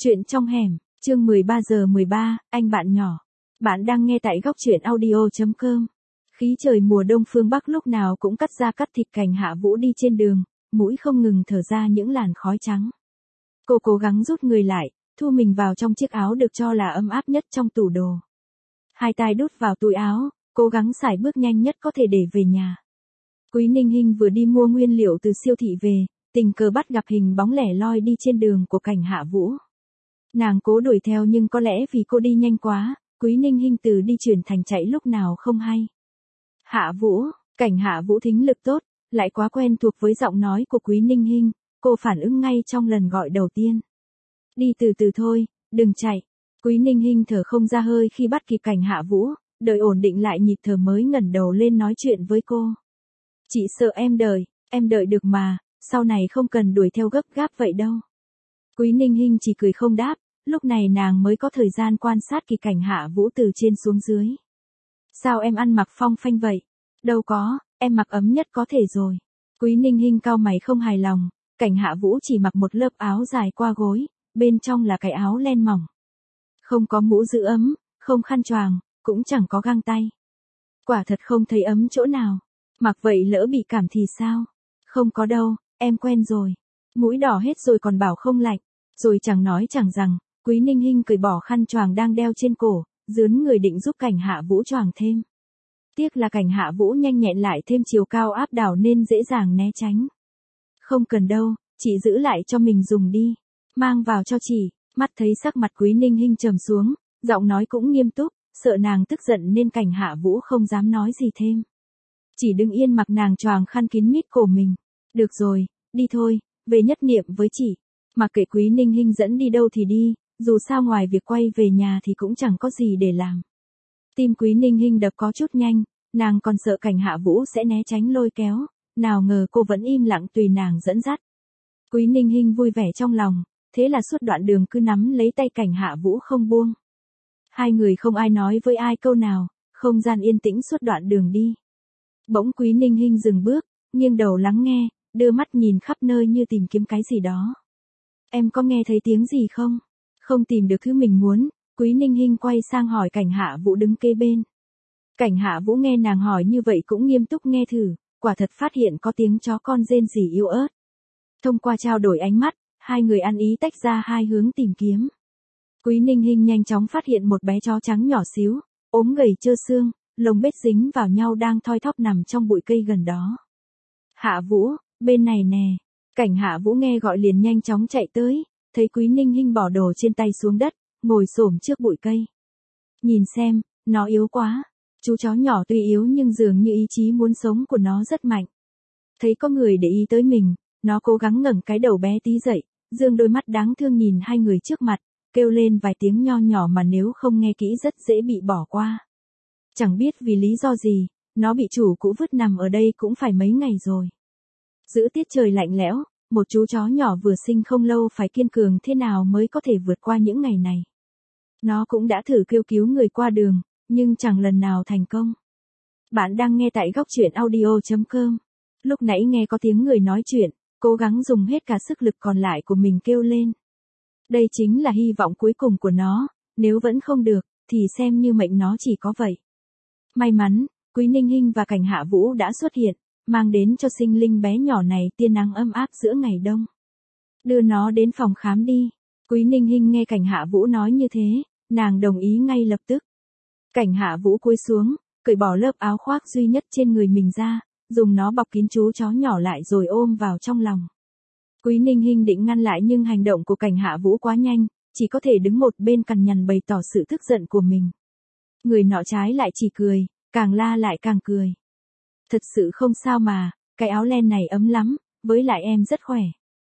Chuyện trong hẻm, chương 13:13, anh bạn nhỏ. Bạn đang nghe tại góc truyện audio.com. Khí trời mùa đông phương Bắc lúc nào cũng cắt thịt Cảnh Hạ Vũ đi trên đường, mũi không ngừng thở ra những làn khói trắng. Cô cố gắng rút người lại, thu mình vào trong chiếc áo được cho là ấm áp nhất trong tủ đồ. Hai tay đút vào túi áo, cố gắng sải bước nhanh nhất có thể để về nhà. Quý Ninh Hinh vừa đi mua nguyên liệu từ siêu thị về, tình cờ bắt gặp hình bóng lẻ loi đi trên đường của Cảnh Hạ Vũ. Nàng cố đuổi theo nhưng có lẽ vì cô đi nhanh quá, Quý Ninh Hinh từ đi chuyển thành chạy lúc nào không hay. Hạ Vũ, Cảnh Hạ Vũ thính lực tốt, lại quá quen thuộc với giọng nói của Quý Ninh Hinh, cô phản ứng ngay trong lần gọi đầu tiên. Đi từ từ thôi, đừng chạy. Quý Ninh Hinh thở không ra hơi khi bắt kịp Cảnh Hạ Vũ, đợi ổn định lại nhịp thở mới ngẩng đầu lên nói chuyện với cô. Chị sợ em đợi được mà, sau này không cần đuổi theo gấp gáp vậy đâu. Quý Ninh Hinh chỉ cười không đáp, lúc này nàng mới có thời gian quan sát kỳ Cảnh Hạ Vũ từ trên xuống dưới. Sao em ăn mặc phong phanh vậy? Đâu có, em mặc ấm nhất có thể rồi. Quý Ninh Hinh cau mày không hài lòng, Cảnh Hạ Vũ chỉ mặc một lớp áo dài qua gối, bên trong là cái áo len mỏng. Không có mũ giữ ấm, không khăn choàng, cũng chẳng có găng tay. Quả thật không thấy ấm chỗ nào. Mặc vậy lỡ bị cảm thì sao? Không có đâu, em quen rồi. Mũi đỏ hết rồi còn bảo không lạnh. Rồi chẳng nói chẳng rằng, Quý Ninh Hinh cởi bỏ khăn choàng đang đeo trên cổ, dướn người định giúp Cảnh Hạ Vũ choàng thêm. Tiếc là Cảnh Hạ Vũ nhanh nhẹn lại thêm chiều cao áp đảo nên dễ dàng né tránh. Không cần đâu, chị giữ lại cho mình dùng đi. Mang vào cho chị. Mắt thấy sắc mặt Quý Ninh Hinh trầm xuống, giọng nói cũng nghiêm túc, sợ nàng tức giận nên Cảnh Hạ Vũ không dám nói gì thêm. Chỉ đứng yên mặc nàng choàng khăn kín mít cổ mình. Được rồi, đi thôi, về nhất niệm với chị. Mặc kệ Quý Ninh Hinh dẫn đi đâu thì đi, dù sao ngoài việc quay về nhà thì cũng chẳng có gì để làm. Tim Quý Ninh Hinh đập có chút nhanh, nàng còn sợ Cảnh Hạ Vũ sẽ né tránh lôi kéo, nào ngờ cô vẫn im lặng tùy nàng dẫn dắt. Quý Ninh Hinh vui vẻ trong lòng, thế là suốt đoạn đường cứ nắm lấy tay Cảnh Hạ Vũ không buông. Hai người không ai nói với ai câu nào, không gian yên tĩnh suốt đoạn đường đi. Bỗng Quý Ninh Hinh dừng bước, nghiêng đầu lắng nghe, đưa mắt nhìn khắp nơi như tìm kiếm cái gì đó. Em có nghe thấy tiếng gì không? Không tìm được thứ mình muốn, Quý Ninh Hinh quay sang hỏi Cảnh Hạ Vũ đứng kế bên. Cảnh Hạ Vũ nghe nàng hỏi như vậy cũng nghiêm túc nghe thử, quả thật phát hiện có tiếng chó con rên rỉ yếu ớt. Thông qua trao đổi ánh mắt, hai người ăn ý tách ra hai hướng tìm kiếm. Quý Ninh Hinh nhanh chóng phát hiện một bé chó trắng nhỏ xíu, ốm gầy trơ xương, lông bết dính vào nhau đang thoi thóp nằm trong bụi cây gần đó. Hạ Vũ, bên này nè. Cảnh Hạ Vũ nghe gọi liền nhanh chóng chạy tới, thấy Quý Ninh Hinh bỏ đồ trên tay xuống đất, ngồi xổm trước bụi cây. Nhìn xem, nó yếu quá. Chú chó nhỏ tuy yếu nhưng dường như ý chí muốn sống của nó rất mạnh. Thấy có người để ý tới mình, nó cố gắng ngẩng cái đầu bé tí dậy, dương đôi mắt đáng thương nhìn hai người trước mặt, kêu lên vài tiếng nho nhỏ mà nếu không nghe kỹ rất dễ bị bỏ qua. Chẳng biết vì lý do gì, nó bị chủ cũ vứt nằm ở đây cũng phải mấy ngày rồi. Giữa tiết trời lạnh lẽo, một chú chó nhỏ vừa sinh không lâu phải kiên cường thế nào mới có thể vượt qua những ngày này. Nó cũng đã thử kêu cứu người qua đường, nhưng chẳng lần nào thành công. Bạn đang nghe tại góc truyện audio.com. Lúc nãy nghe có tiếng người nói chuyện, cố gắng dùng hết cả sức lực còn lại của mình kêu lên. Đây chính là hy vọng cuối cùng của nó, nếu vẫn không được, thì xem như mệnh nó chỉ có vậy. May mắn, Quý Ninh Hinh và Cảnh Hạ Vũ đã xuất hiện, mang đến cho sinh linh bé nhỏ này tia nắng ấm áp giữa ngày đông. Đưa nó đến phòng khám đi. Quý Ninh Hinh nghe Cảnh Hạ Vũ nói như thế, nàng đồng ý ngay lập tức. Cảnh Hạ Vũ cúi xuống, cởi bỏ lớp áo khoác duy nhất trên người mình ra, dùng nó bọc kín chú chó nhỏ lại rồi ôm vào trong lòng. Quý Ninh Hinh định ngăn lại nhưng hành động của Cảnh Hạ Vũ quá nhanh, chỉ có thể đứng một bên cằn nhằn bày tỏ sự tức giận của mình. Người nọ trái lại chỉ cười, càng la lại càng cười. Thật sự không sao mà, cái áo len này ấm lắm, với lại em rất khỏe.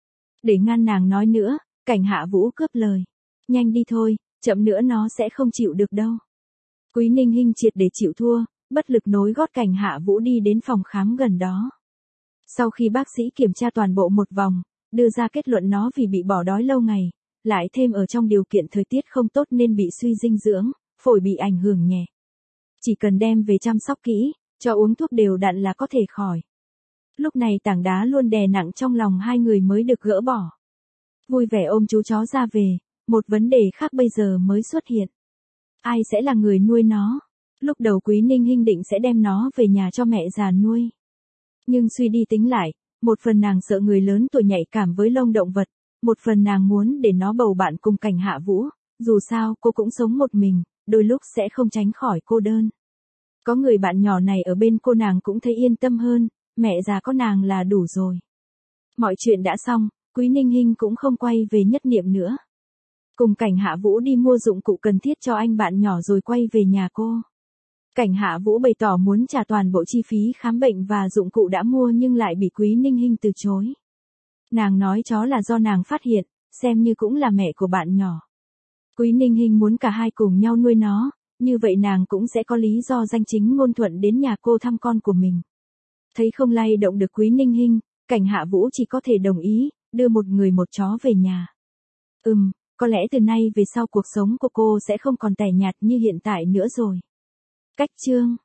Để ngăn nàng nói nữa, Cảnh Hạ Vũ cướp lời. Nhanh đi thôi, chậm nữa nó sẽ không chịu được đâu. Quý Ninh Hinh triệt để chịu thua, bất lực nối gót Cảnh Hạ Vũ đi đến phòng khám gần đó. Sau khi bác sĩ kiểm tra toàn bộ một vòng, đưa ra kết luận nó vì bị bỏ đói lâu ngày, lại thêm ở trong điều kiện thời tiết không tốt nên bị suy dinh dưỡng, phổi bị ảnh hưởng nhẹ. Chỉ cần đem về chăm sóc kỹ, cho uống thuốc đều đặn là có thể khỏi. Lúc này tảng đá luôn đè nặng trong lòng hai người mới được gỡ bỏ. Vui vẻ ôm chú chó ra về, Một vấn đề khác bây giờ mới xuất hiện. Ai sẽ là người nuôi nó? Lúc đầu Quý Ninh Hinh định sẽ đem nó về nhà cho mẹ già nuôi. Nhưng suy đi tính lại, một phần nàng sợ người lớn tuổi nhạy cảm với lông động vật, một phần nàng muốn để nó bầu bạn cùng Cảnh Hạ Vũ, dù sao cô cũng sống một mình, đôi lúc sẽ không tránh khỏi cô đơn. Có người bạn nhỏ này ở bên cô nàng cũng thấy yên tâm hơn, mẹ già có nàng là đủ rồi. Mọi chuyện đã xong, Quý Ninh Hinh cũng không quay về Nhất Niệm nữa. Cùng Cảnh Hạ Vũ đi mua dụng cụ cần thiết cho anh bạn nhỏ rồi quay về nhà cô. Cảnh Hạ Vũ bày tỏ muốn trả toàn bộ chi phí khám bệnh và dụng cụ đã mua nhưng lại bị Quý Ninh Hinh từ chối. Nàng nói chó là do nàng phát hiện, xem như cũng là mẹ của bạn nhỏ. Quý Ninh Hinh muốn cả hai cùng nhau nuôi nó, như vậy nàng cũng sẽ có lý do danh chính ngôn thuận đến nhà cô thăm con của mình. Thấy không lay động được Quý Ninh Hinh, Cảnh Hạ Vũ chỉ có thể đồng ý, đưa một người một chó về nhà. Có lẽ từ nay về sau cuộc sống của cô sẽ không còn tẻ nhạt như hiện tại nữa rồi. Cách chương